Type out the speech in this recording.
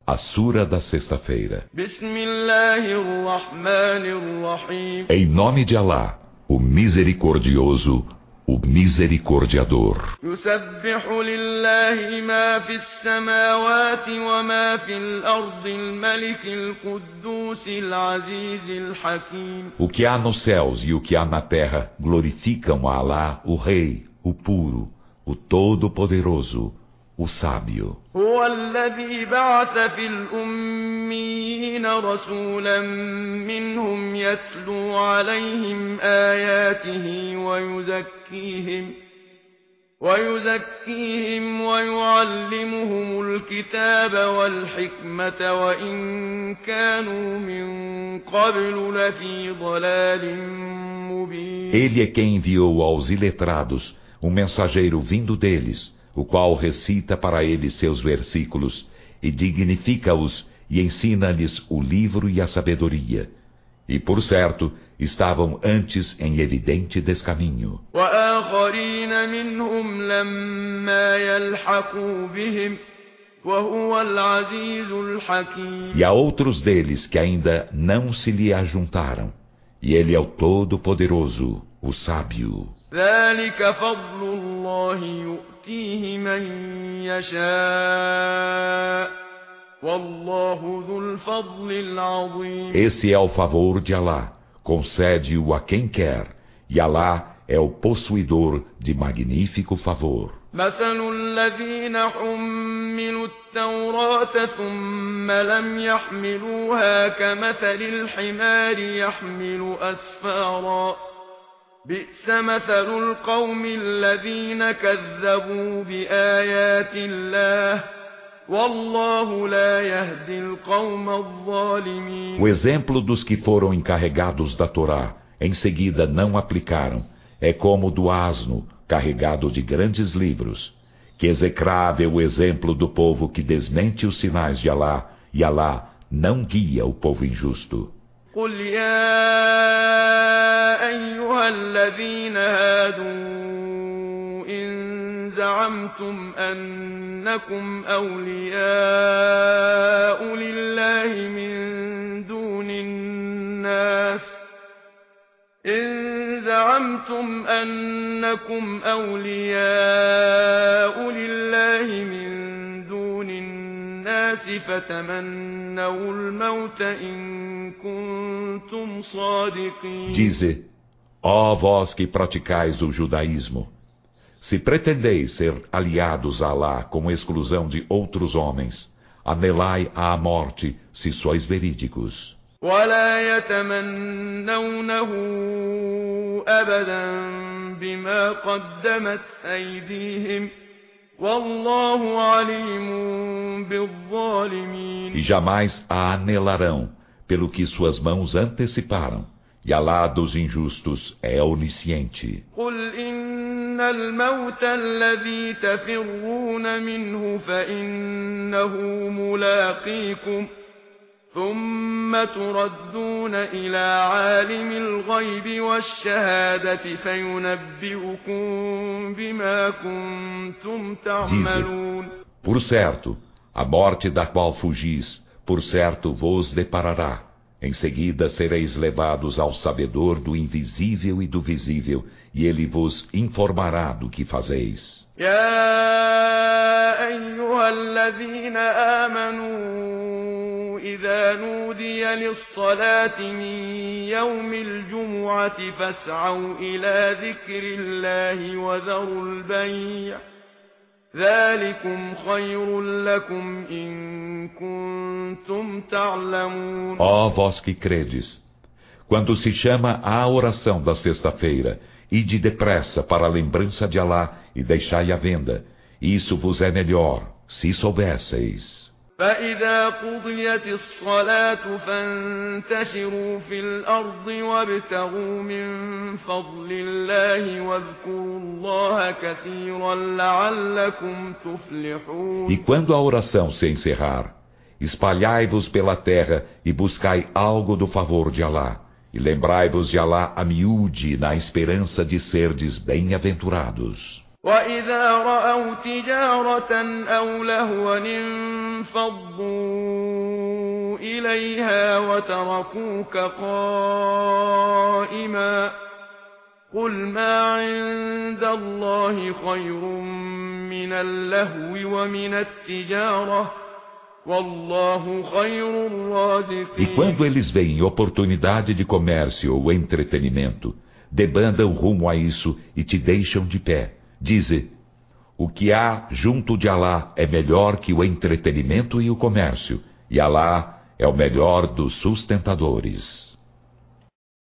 A Sura da Sexta-feira. Em nome de Alá, o Misericordioso, o Misericordiador. O que há nos céus e o que há na terra glorificam a Alá, o Rei, o Puro, o Todo-Poderoso, o Sábio. هو الذي بعث في الأميين رسولا منهم يتلو عليهم آياته ويزكيهم ويعلمهم الكتاب والحكمة وإن كانوا من قبل لفي ضلال مبين. Ele é quem enviou aos iletrados um mensageiro vindo deles, o qual recita para eles seus versículos, e dignifica-os, e ensina-lhes o livro e a sabedoria. E, por certo, estavam antes em evidente descaminho. E há outros deles que ainda não se lhe ajuntaram, e ele é o Todo-Poderoso, o Sábio. ذلك فضل الله يؤتيه من يشاء والله ذو الفضل العظيم. Esse é o favor de Alá, concede-o a quem quer, e Alá é o possuidor de magnífico favor. مثل الذين حملوا التوراة ثم لم يحملوها كمثل الحمار يحمل أسفارا بئس مثل القوم الذين كذبوا بآيات الله والله لا يهدي القوم الظالمين. O exemplo dos que foram encarregados da Torá, em seguida não aplicaram, é como o do asno carregado de grandes livros. Que execrável o exemplo do povo que desmente os sinais de Alá, e Alá não guia o povo injusto. قل يا أيها الذين هادوا إن زعمتم أنكم أولياء لله من دون الناس فتمنوا الموت إن كنتم صادقين. Dize, ó vós que praticais o judaísmo, se pretendeis ser aliados a Alá com exclusão de outros homens, anelai à morte se sois verídicos. ولا يتمنونه أبدا بما قدمت أيديهم والله عليم بالظالمين. E jamais a anelarão pelo que suas mãos anteciparam, e Alá dos injustos é onisciente. قل إن الموت الذي تفرون منه فإنه ملاقيكم ثم تردون إلى عالم الغيب والشهادة فينبئكم بما كنتم تعملون. Dize, por certo, a morte da qual fugis, por certo vos deparará. Em seguida sereis levados ao sabedor do invisível e do visível, e ele vos informará do que fazeis. يا أيها الذين آمنوا إذا نودي للصلاة من يوم الجمعة فاسعوا إلى ذكر الله وذروا البيع ذلكم خير لكم إن كنتم تعلمون. Ó vós que credes, quando se chama à oração da sexta-feira, ide depressa para a lembrança de Alá e deixai a venda. Isso vos é melhor, se soubesseis. فإذا قضيت الصلاة فانتشروا في الأرض وابتغوا من فضل الله واذكروا الله كثيرا لعلكم تفلحون. E quando a oração se encerrar, espalhai-vos pela terra e buscai algo do favor de Alá. E lembrai-vos de Alá a miúde na esperança de serdes bem-aventurados. وَإِذَا رَأَوْا تِجَارَةً أَوْ لَهْوًا انفَضُّوا إِلَيْهَا وَتَرَكُوكَ قَائِمًا قُلْ مَا عِندَ اللَّهِ خَيْرٌ مِنَ اللَّهْوِ وَمِنَ التِّجَارَةِ وَاللَّهُ خَيْرُ الرَّازِقِينَ. E quando eles veem oportunidade de comércio ou entretenimento, debandam rumo a isso e te deixam de pé. Dize: o que há junto de Alá é melhor que o entretenimento e o comércio, e Alá é o melhor dos sustentadores.